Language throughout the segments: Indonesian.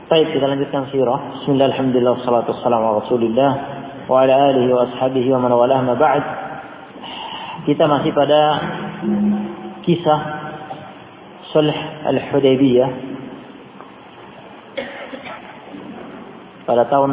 Baik, kita lanjutkan sirah. Bismillah, alhamdulillah, wassalatu wassalamu ala Rasulillah wa ala alihi wa ashabihi wa man walah, ma ba'd. Kita masih pada kisah Sulh Al-Hudaybiyah pada tahun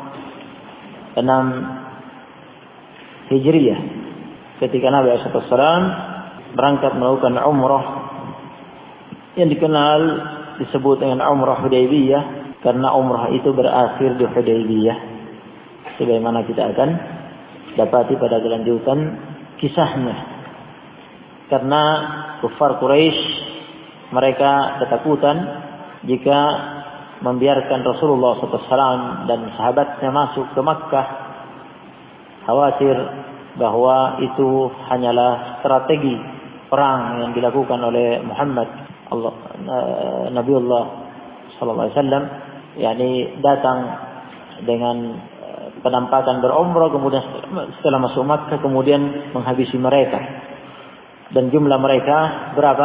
6 Hijriyah, ketika Nabi SAW berangkat melakukan umrah yang dikenal disebut dengan umrah Hudaybiyah, karena umrah itu berakhir di Hudaybiyah, sebagaimana kita akan dapati pada kelanjutan kisahnya. Karena kufar Quraisy mereka ketakutan jika membiarkan Rasulullah SAW dan sahabatnya masuk ke Makkah, khawatir bahwa itu hanyalah strategi perang yang dilakukan oleh Muhammad Nabiullah sallallahu alaihi wasallam, yakni datang dengan penampakan berumrah, kemudian setelah masuk Makkah kemudian menghabisi mereka. Dan jumlah mereka berapa?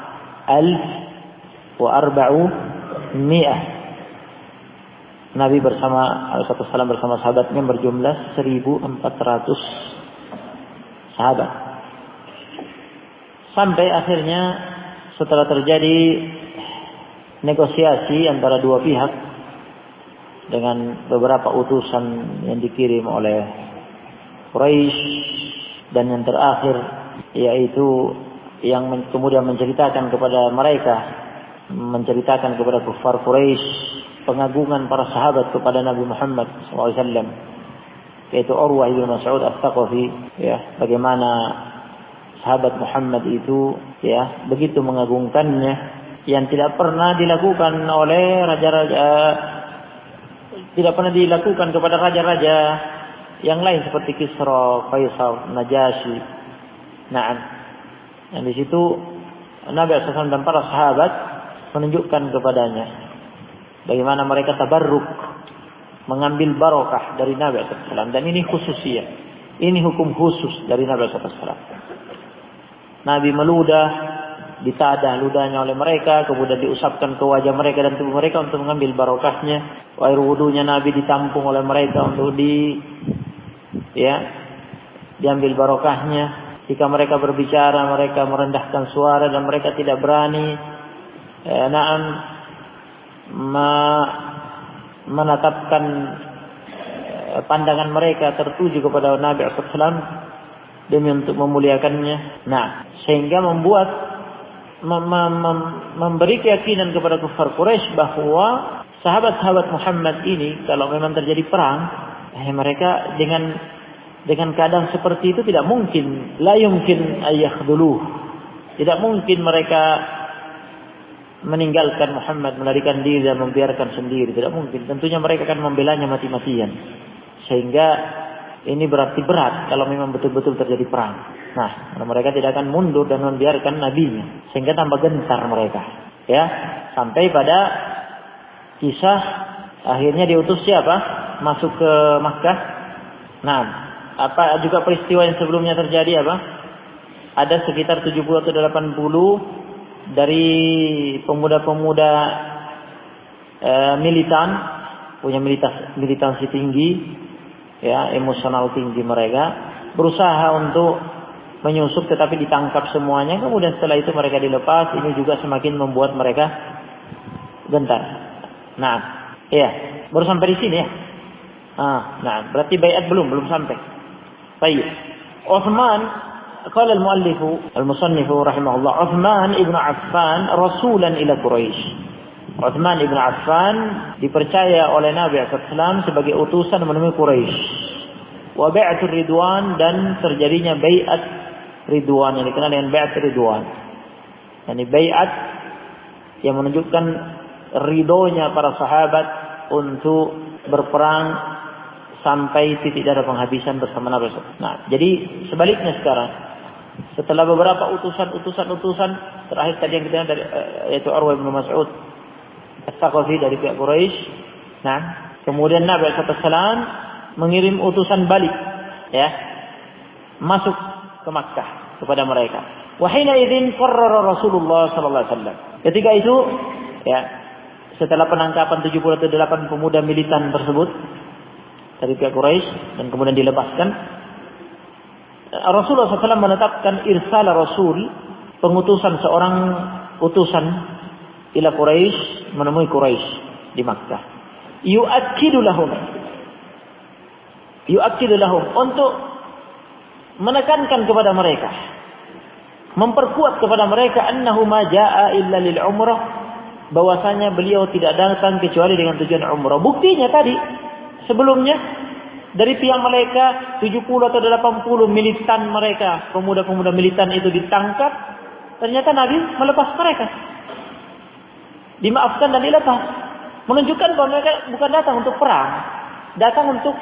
1,400. Nabi bersama sahabatnya berjumlah 1.400 sahabat. Sampai akhirnya setelah terjadi negosiasi antara dua pihak dengan beberapa utusan yang dikirim oleh Quraisy, dan yang terakhir yaitu yang kemudian menceritakan kepada kufar Quraisy pengagungan para sahabat kepada Nabi Muhammad SAW, yaitu Urwah bin Mas'ud Ats-Tsaqafi, bagaimana sahabat Muhammad itu begitu mengagungkannya, yang tidak pernah dilakukan oleh tidak pernah dilakukan kepada raja-raja yang lain seperti Kisra, Faisal, Najasyi. Yang di situ Nabi SAW dan para sahabat menunjukkan kepadanya bagaimana mereka tabarruk, mengambil barokah dari Nabi SAW. Dan ini khususiyah, ini hukum khusus dari Nabi SAW. Nabi meludah, ditadah ludahnya oleh mereka, kemudian diusapkan ke wajah mereka dan tubuh mereka untuk mengambil barokahnya. Air wudunya Nabi ditampung oleh mereka untuk diambil barokahnya. Jika mereka berbicara, mereka merendahkan suara dan mereka tidak berani menatapkan pandangan mereka tertuju kepada Nabi SAW demi untuk memuliakannya. Sehingga membuat memberi keyakinan kepada kufar Quraisy bahwa sahabat-sahabat Muhammad ini kalau memang terjadi perang, mereka dengan keadaan seperti itu tidak mungkin, la yumkin ayyakhduluh, tidak mungkin mereka meninggalkan Muhammad, melarikan diri dan membiarkan sendiri, tidak mungkin. Tentunya mereka akan membelanya mati-matian. Sehingga ini berarti berat kalau memang betul-betul terjadi perang. Mereka tidak akan mundur dan membiarkan nabinya, sehingga tambah gentar mereka. Sampai pada kisah akhirnya diutus siapa? Masuk ke Makkah. Apa juga peristiwa yang sebelumnya terjadi apa? Ada sekitar 70 atau 80 dari pemuda-pemuda militan, punya militansi tinggi, emosional tinggi mereka, berusaha untuk menyusup tetapi ditangkap semuanya. Kemudian setelah itu mereka dilepas. Ini juga semakin membuat mereka gentar. Baru sampai di sini ya. Berarti baiat belum sampai. Baik. Uthman, qala al-musannif rahimahullah, Uthman ibn Affan rasulan ila Quraisy. Uthman ibn Affan dipercaya oleh Nabi SAW sebagai utusan menemui Quraisy. Wa bai'atur ridwan, dan terjadinya bai'at ridwan yang dikenal dengan bai'at ridwan. Yani bai'at yang menunjukkan ridhonya para sahabat untuk berperang sampai titik darah penghabisan bersama Nabi SAW. Jadi sebaliknya sekarang, setelah beberapa utusan terakhir tadi yang kita dari yaitu Urwah bin Mas'ud Ats-Tsaqafi dari pihak Quraisy. Kemudian Nabi SAW mengirim utusan balik, masuk ke Makkah kepada mereka. Wa hina idzin qarrara Rasulullah sallallahu alaihi wasallam. Ketika itu, setelah penangkapan 78 pemuda militan tersebut dari pihak Quraisy dan kemudian dilepaskan, Rasulullah SAW menetapkan irsal Rasul, pengutusan seorang utusan ila Quraisy, menemui Quraisy di Makkah. Yu'akkidu lahum untuk menekankan kepada mereka, memperkuat kepada mereka annahu ma jaa illa lil umrah, bahwasanya beliau tidak datang kecuali dengan tujuan umrah. Buktinya tadi sebelumnya dari pihak mereka 70 atau 80 militan mereka, pemuda-pemuda militan itu ditangkap, ternyata Nabi melepas mereka. Dimaafkan dan dilepas. Menunjukkan bahwa mereka bukan datang untuk perang, datang untuk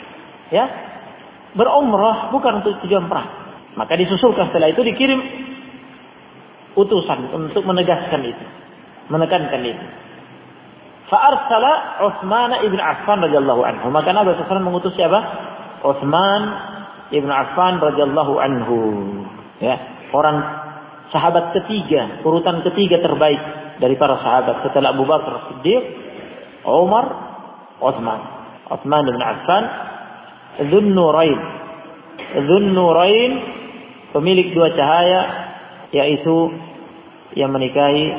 berumrah, bukan untuk tujuan perang. Maka disusulkan setelah itu dikirim utusan untuk menegaskan itu, menekankan itu. Fa'arsala Utsman ibn Affan radhiyallahu anhu. Maka Nabi SAW mengutus siapa? Utsman ibn Affan radhiyallahu anhu. Ya, orang sahabat ketiga, urutan ketiga terbaik dari para sahabat setelah Abu Bakar Siddiq, Umar, Utsman. Utsman ibn Affan Dzun Nurain, pemilik dua cahaya, yaitu yang menikahi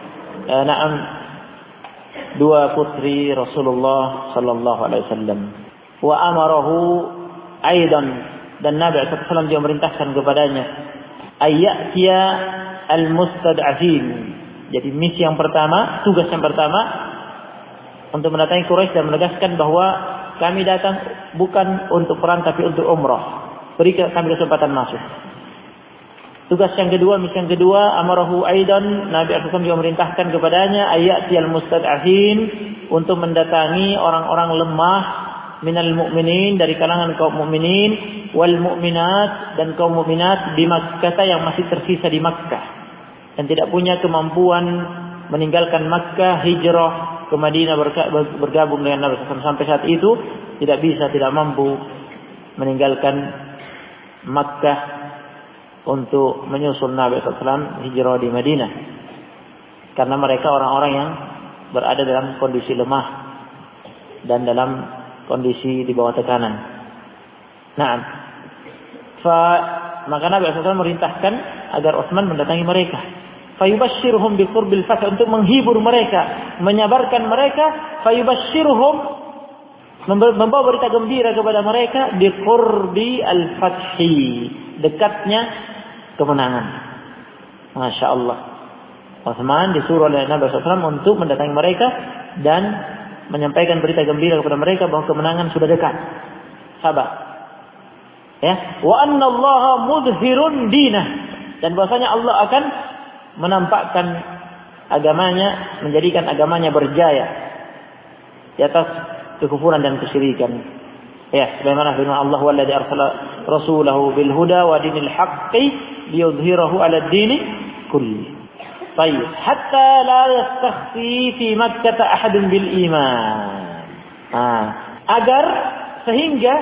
dua putri Rasulullah sallallahu alaihi wasallam. Wa amarahu aidan, dan Nabi SAW juga memerintahkan kepadanya ayyatiya al-mustad'afin. Jadi misi yang pertama, tugas yang pertama untuk mendatangi Quraisy dan menegaskan bahwa kami datang bukan untuk perang tapi untuk umrah. Beri kami kesempatan masuk. Tugas yang kedua, misi yang kedua, amarahu aidan, Nabi SAW juga memerintahkan kepadanya ayyatiyal mustad'afin, untuk mendatangi orang-orang lemah minal mu'minin, dari kalangan kaum mukminin, wal mu'minat, dan kaum mukminat di Makkah yang masih tersisa di Makkah dan tidak punya kemampuan meninggalkan Makkah, hijrah ke Madinah bergabung dengan Nabi SAW. Sampai saat itu tidak mampu meninggalkan Makkah untuk menyusul Nabi SAW hijrah di Madinah, karena mereka orang-orang yang berada dalam kondisi lemah dan dalam kondisi di bawah tekanan. Maka Nabi SAW merintahkan agar Utsman mendatangi mereka. Fayubashshiruhum biqurbil fath, untuk menghibur mereka, menyabarkan mereka. Fayubashshiruhum, membawa berita gembira kepada mereka, biqurbi al-fathi, dekatnya kemenangan. Masya Allah. Utsman disuruh oleh Nabi SAW untuk mendatangi mereka dan menyampaikan berita gembira kepada mereka bahwa kemenangan sudah dekat. Sabar. Ya. Wa anna Allah mudhhirun dinah, dan bahwasanya Allah akan menampakkan agamanya, menjadikan agamanya berjaya di atas kekufuran dan kesyirikan. Ya, sebagaimana firman Allah, "Walladzi arsala rasulahu bil huda wa dinil haqqi liyudhhirahu 'ala ad-dini kulli." Baik, hatta la yastakhfi fi Makkah ahadun bil iman. Agar sehingga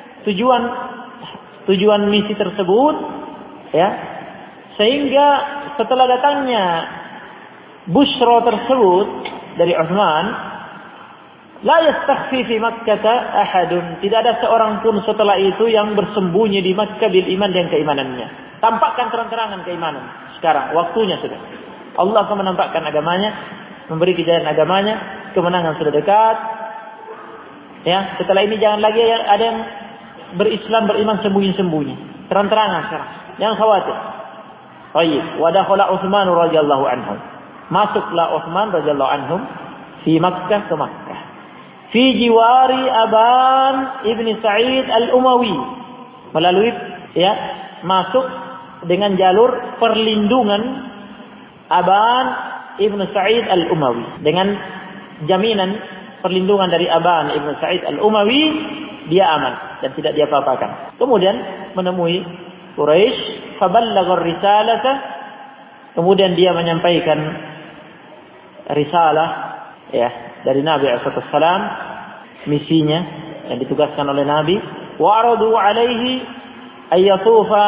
tujuan misi tersebut, ya, sehingga setelah datangnya busyra tersebut dari Utsman, la yastakhfi fi Makkah ahadun, tidak ada seorang pun setelah itu yang bersembunyi di Makkah bil iman dengan keimanannya. Tampakkan terang-terangan keimanan. Sekarang waktunya sudah. Allah akan menampakkan agamanya, memberi kejayaan agamanya, kemenangan sudah dekat. Ya, setelah ini jangan lagi ada yang berislam, beriman sembunyi-sembunyi. Terang-terangan sekarang. Jangan khawatir. Baik, wa dakhala Utsman radhiyallahu anhu. Masuklah Utsman radhiyallahu anhum fi Makkah, ke Makkah. Fi jiwari Aban ibni Sa'id al-Umawi. Melalui, ya, masuk dengan jalur perlindungan Aban ibn Sa'id al-Umawi, dengan jaminan perlindungan dari Aban ibn Sa'id al-Umawi, dia aman dan tidak diapa-apakan. Kemudian menemui Quraisy, faballagha ar-risalata, kemudian dia menyampaikan risalah, ya, dari Nabi SAW, misinya yang ditugaskan oleh Nabi. Wa aradu alaihi ayyatufa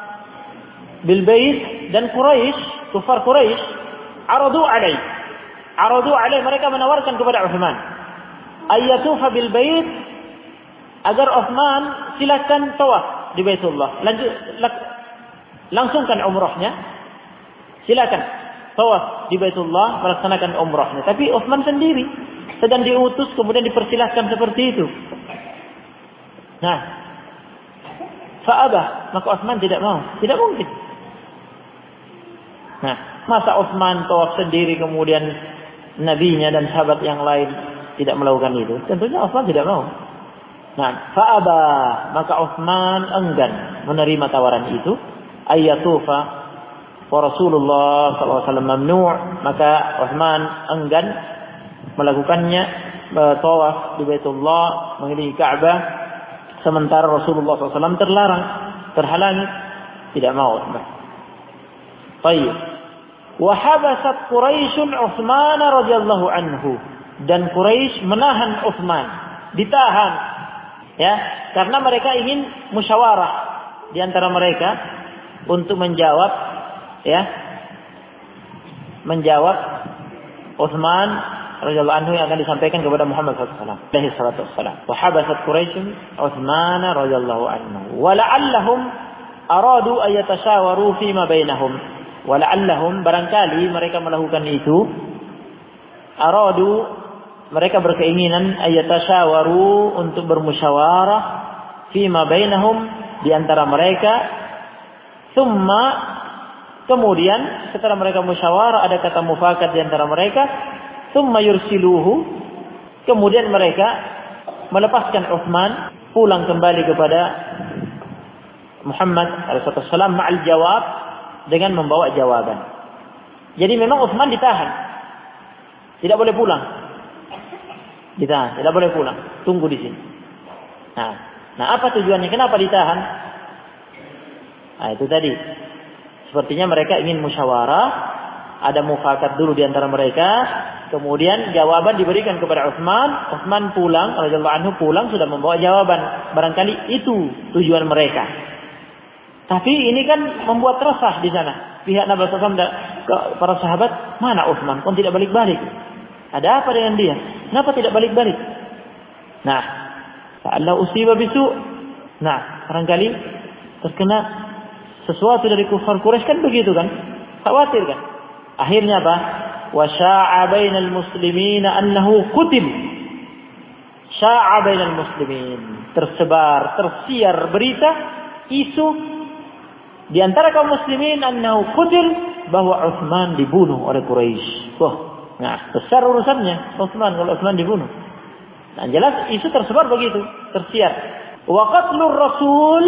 bil bait, dan Quraisy, kufar Quraisy, aradu alaih, Aradu alaih, mereka menawarkan kepada Utsman, ayyatufa bil bait, agar Utsman silakan tawaf di Baitullah. Langsungkan umrahnya. Silakan tawaf di Baitullah, melaksanakan umrahnya. Tapi Utsman sendiri sedang diutus, kemudian dipersilahkan seperti itu. Nah, fa'abah, maka Utsman tidak mau. Tidak mungkin. Nah, masa Utsman tawaf sendiri kemudian nabinya dan sahabat yang lain tidak melakukan itu? Tentunya Utsman tidak mau. Nah, fa'abah, maka Utsman enggan menerima tawaran itu. Ayyatufa wa Rasulullah SAW mamnu', maka Utsman enggan melakukannya, tawaf di Baitullah, mengelilingi Ka'bah, sementara Rasulullah SAW terlarang, terhalangi, tidak mau Utsman. Baik. Wa habasat Quraisy Utsman radhiyallahu anhu, dan Quraisy menahan Utsman, ditahan, ya, karena mereka ingin musyawarah di antara mereka untuk menjawab, ya, menjawab Utsman radhiyallahu anhu yang akan disampaikan kepada Muhammad sallallahu alaihi wasallam. Wa habasat Quraisy Utsman radhiyallahu anhu wa la'allahum aradu ay yatashawaru fi ma bainahum. Wala'allahum, barangkali mereka melakukan itu, aradu, mereka berkeinginan, ayatasyawaru, untuk bermusyawarah, fima bainahum, di antara mereka, thumma, kemudian setelah mereka musyawarah, ada kata mufakat di antara mereka, thumma yursiluhu, kemudian mereka melepaskan Utsman, pulang kembali kepada Muhammad sallallahu alaihi wasallam ma'al jawab, dengan membawa jawaban. Jadi memang Utsman ditahan, tidak boleh pulang. Ditahan, tidak boleh pulang. Tunggu di sini. Nah, apa tujuannya? Kenapa ditahan? Nah, itu tadi. Sepertinya mereka ingin musyawarah, ada mufakat dulu di antara mereka, kemudian jawaban diberikan kepada Utsman. Utsman pulang, radhiyallahu anhu pulang sudah membawa jawaban. Barangkali itu tujuan mereka. Tapi ini kan membuat resah di sana. Pihak Nabi SAW dan para sahabat, mana Utsman? Kok tidak balik-balik? Ada apa dengan dia? Kenapa tidak balik-balik? Nah, Allah usiba bisu. Nah, barangkali terkena sesuatu dari kufar Quraisy, kan begitu kan? Khawatir kan? Akhirnya apa? Wa sya'a bainal muslimin annahu qutil. Sya'a bainal muslimin. Tersebar, tersiar berita, isu di antara kaum muslimin annahu qutil, bahwa Utsman dibunuh oleh Quraisy. Wah, nah besar urusannya Utsman kalau Utsman dibunuh. Nah, jelas isu tersebar begitu, tersiar. Wa qatlur rasul.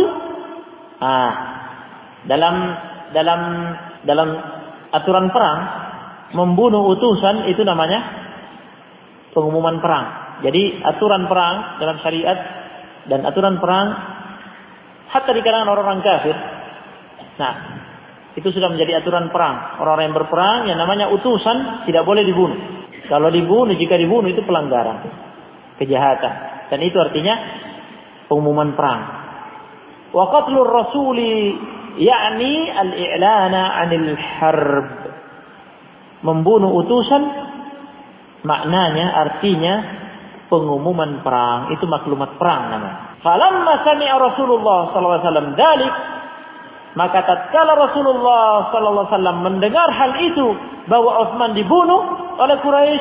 Dalam aturan perang, membunuh utusan itu namanya pengumuman perang. Jadi aturan perang dalam syariat dan aturan perang hatta di kalangan orang-orang kafir. Nah, itu sudah menjadi aturan perang. Orang-orang yang berperang yang namanya utusan tidak boleh dibunuh. Kalau dibunuh, jika dibunuh itu pelanggaran, kejahatan. Dan itu artinya pengumuman perang. Wa qatlur rasuli yakni al-i'lana 'anil harb. Membunuh utusan maknanya, artinya pengumuman perang. Itu maklumat perang namanya. Falamma sami'a Rasulullah sallallahu alaihi wasallam dzalik, maka tatkala Rasulullah sallallahu alaihi wasallam mendengar hal itu, bahwa Utsman dibunuh oleh Quraisy,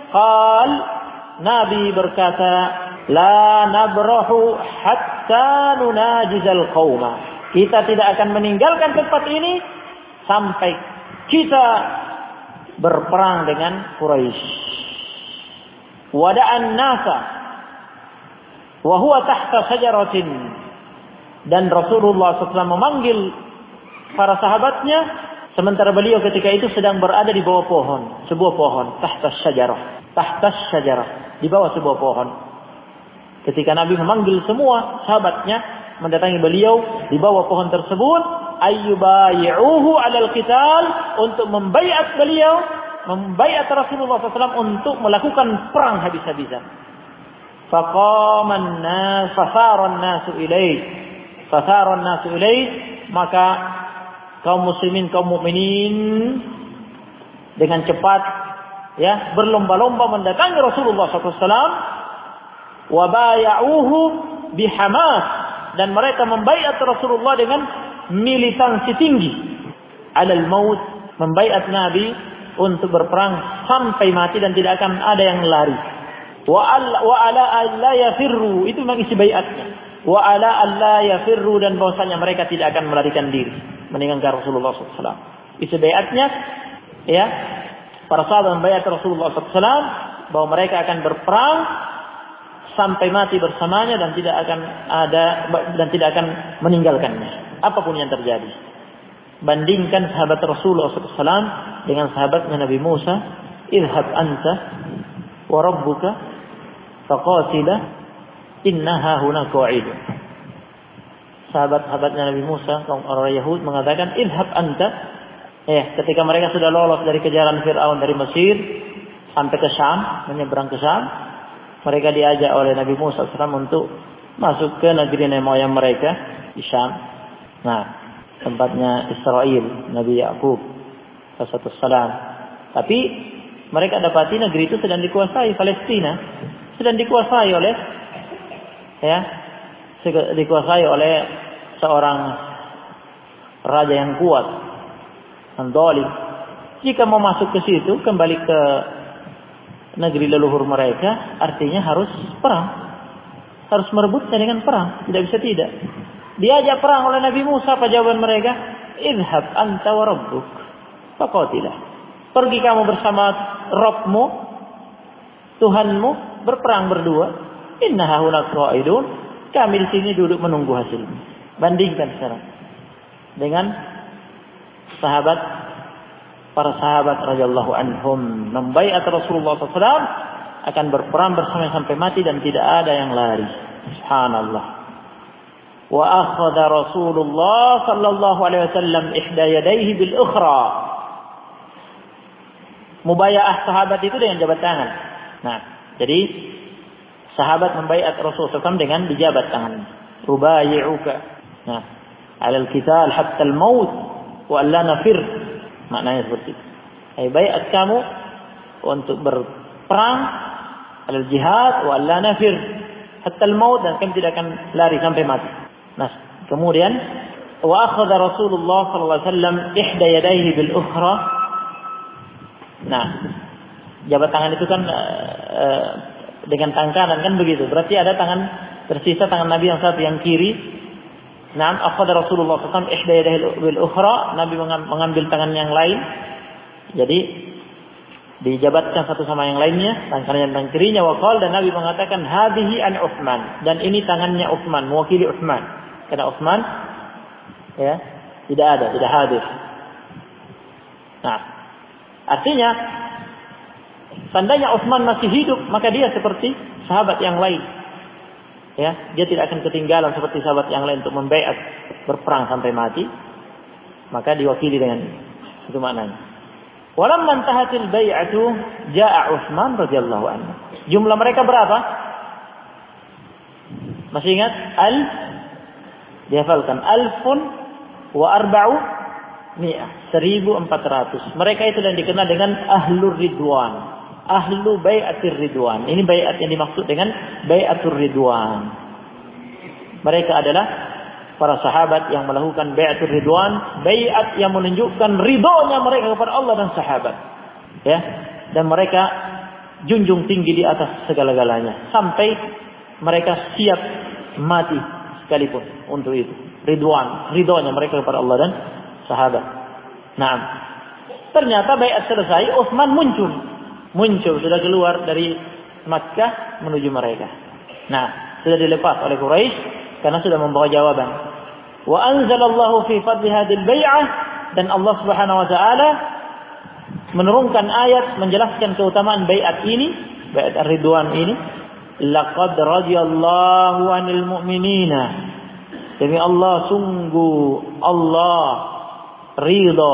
Nabi berkata, la nabrahu hatta nunajizal qauma. Kita tidak akan meninggalkan tempat ini sampai kita berperang dengan Quraisy. Wada'an nasa wa huwa tahta syajaratin. Dan Rasulullah SAW memanggil para sahabatnya, sementara beliau ketika itu sedang berada di bawah pohon, sebuah pohon, tahtas syajarah, di bawah sebuah pohon. Ketika Nabi memanggil semua sahabatnya mendatangi beliau di bawah pohon tersebut, ayyubayi'uhu 'alal qital, untuk membaiat beliau, membaiat Rasulullah SAW untuk melakukan perang habis-habisan. Faqaman nas, fasaran nasu ilaih. Fasaran nasu ilaih, maka kaum muslimin, kaum mukminin dengan cepat ya, berlomba-lomba mendatangi Rasulullah SAW. Wa bay'uhu bihamas, dan mereka membaiat Rasulullah dengan militansi tinggi. Alal maut, membaiat Nabi untuk berperang sampai mati dan tidak akan ada yang lari. Wa ala alla yafirru, itu memang isi baiatnya. Wa ala alla yafirru, dan bahwasanya mereka tidak akan melarikan diri meninggalkan Rasulullah SAW. Isi baiatnya, ya, para sahabat membaiat Rasulullah SAW bahwa mereka akan berperang sampai mati bersamanya dan tidak akan meninggalkannya apapun yang terjadi. Bandingkan sahabat Rasulullah SAW dengan sahabatnya Nabi Musa, idhab anta wa rabbuka faqatila innaha huna qa'idun. Sahabat-sahabatnya Nabi Musa, kaum orang Yahudi, mengatakan idhab anta, ketika mereka sudah lolos dari kejaran Fir'aun dari Mesir sampai ke Syam, menyeberang ke Syam, mereka diajak oleh Nabi Musa SAW untuk masuk ke negeri nenek moyang mereka di Syam. Nah, tempatnya Israel, Nabi Yakub alaihissalam. Tapi mereka dapati negeri itu sedang dikuasai Palestina, sedang dikuasai oleh seorang raja yang kuat, zalim. Jika mau masuk ke situ, kembali ke negeri leluhur mereka, artinya harus perang, harus merebutnya dengan perang, tidak bisa tidak. Diajak perang oleh Nabi Musa, apa jawaban mereka? Idhab anta wa rabbuk faqatilah. Pergi kamu bersama Rabbmu, Tuhanmu, berperang berdua. Innaha huna qa'idun, kami di sini duduk menunggu hasilnya. Bandingkan sekarang dengan para sahabat radhiyallahu anhum membaiat Rasulullah SAW akan berperang bersama sampai mati dan tidak ada yang lari. Subhanallah. Wa akhadha Rasulullah sallallahu alaihi wasallam ihda yadayhi bil ukhra. Mubayaah sahabat itu dengan jabat tangan. Nah, jadi sahabat membaiat Rasulullah SAW dengan dijabat tangan. Rubayi'uka. Nah, alal qital hatta al-maut wa alla nafir. Maknanya seperti itu. Baiat kamu untuk berperang, alal jihad wa alla nafir hatta al-maut, dan kami tidak akan lari sampai mati. Nah, kemudian wa akhadha Rasulullah sallallahu alaihi wasallam ihda yadayhi bil ukhra. Nah, jabat tangan itu kan dengan tangan kanan kan begitu. Berarti ada tangan tersisa, tangan Nabi yang satu yang kiri. Nah, akhadha Rasulullah sallallahu alaihi wasallam ihda yadayhi bil ukhra, Nabi mengambil tangan yang lain. Jadi dijabatkan satu sama yang lainnya, tangan kanan dan tangan kirinya. Waqal, dan Nabi mengatakan hadhihi an Utsman, dan ini tangannya Utsman, mewakili Utsman. Karena Utsman tidak hadir. Nah, artinya seandainya Utsman masih hidup, maka dia seperti sahabat yang lain. Dia tidak akan ketinggalan seperti sahabat yang lain untuk membaiat berperang sampai mati. Maka diwakili dengan itu maknanya. Walamma intahatil bai'atu jaa'a Utsman radhiyallahu anhu. Jumlah mereka berapa? Masih ingat? Dihafalkan 1400. 1400. Mereka itu yang dikenal dengan Ahlur Ridwan. Ahlu bai'atir ridwan. Ini bai'at yang dimaksud dengan bai'atur ridwan. Mereka adalah para sahabat yang melakukan bai'atur ridwan, bai'at yang menunjukkan ridhonya mereka kepada Allah dan sahabat. Dan mereka junjung tinggi di atas segala-galanya sampai mereka siap mati sekalipun untuk itu. Ridhonya mereka kepada Allah dan sahabat. Nah, ternyata bai'at selesai, Utsman muncul sudah keluar dari Makkah menuju mereka. Nah, sudah dilepas oleh Quraisy karena sudah membawa jawaban. Wa anzalallahu fi fadli hadhil bai'ah, dan Allah Subhanahu wa taala menurunkan ayat menjelaskan keutamaan bai'at ini, bai'at ar-ridwan ini. Laqad radiyallahu 'anil mu'minina. Demi Allah, sungguh Allah ridha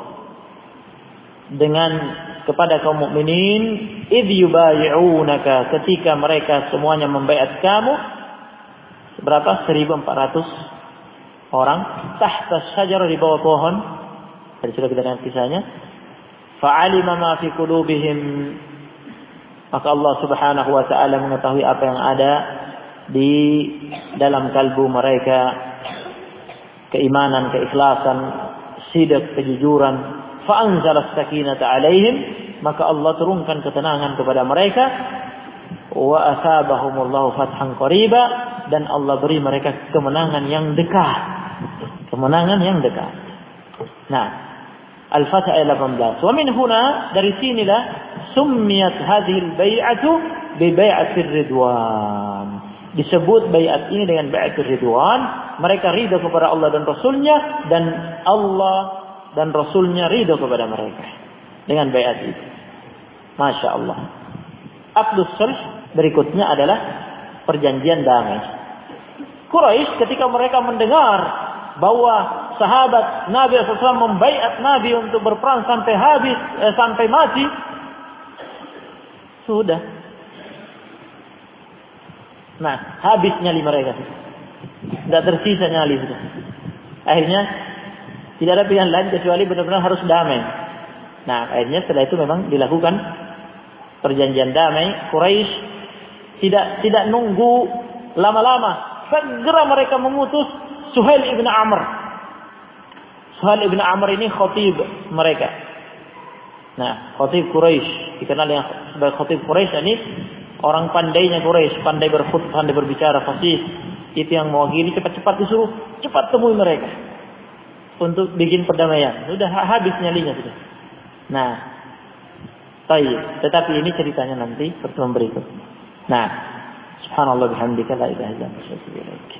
dengan kepada kaum mukminin idh yubayi'unaka, ketika mereka semuanya membaiat kamu. Berapa? 1400 orang tahta syajarah, di bawah pohon. Tadi sudah kita dengar kisahnya. fa'alima ma fi qulubihim, maka Allah Subhanahu wa taala mengetahui apa yang ada di dalam kalbu mereka, keimanan, keikhlasan, sidq, kejujuran. Fa anzala as-sakinata 'alaihim, maka Allah turunkan ketenangan kepada mereka. Wa asabahumullahu fathan qariba, dan Allah beri mereka kemenangan yang dekat. Kemenangan yang dekat. Nah, Al-Fath ayat 18. Wa min huna, dari sinilah summiyat hadhihi al-bai'atu bi bai'atir ridwan. Disebut bai'at ini dengan bai'atir ridwan. Mereka ridha kepada Allah dan Rasulnya, dan Allah dan Rasulnya ridha kepada mereka dengan bai'at itu. Masya Allah. Aqdus sulh berikutnya adalah perjanjian damai. Quraisy ketika mereka mendengar bahwa sahabat Nabi SAW membaiat Nabi untuk berperang sampai habis, sampai mati, sudah. Nah, habis nyali mereka. Tidak tersisa nyali sudah. Akhirnya tidak ada pilihan lain kecuali benar-benar harus damai. Nah, akhirnya setelah itu memang dilakukan perjanjian damai. Quraisy tidak nunggu lama-lama. Segera mereka mengutus Suhail ibn Amr. Suhail ibn Amr ini khatib mereka. Nah, khatib Quraisy, dikenal yang sebagai khatib Quraisy, ini orang pandainya Quraisy, pandai berkhutbah, pandai berbicara fasih. Itu yang mewakili, cepat-cepat disuruh, cepat temui mereka untuk bikin perdamaian. Sudah habis nyalinya sudah. Nah, tetapi ini ceritanya nanti pertemuan berikut. Nah, subhanallah bihamdika la ilaha illa anta astaghfiruka wa atubu ilaik.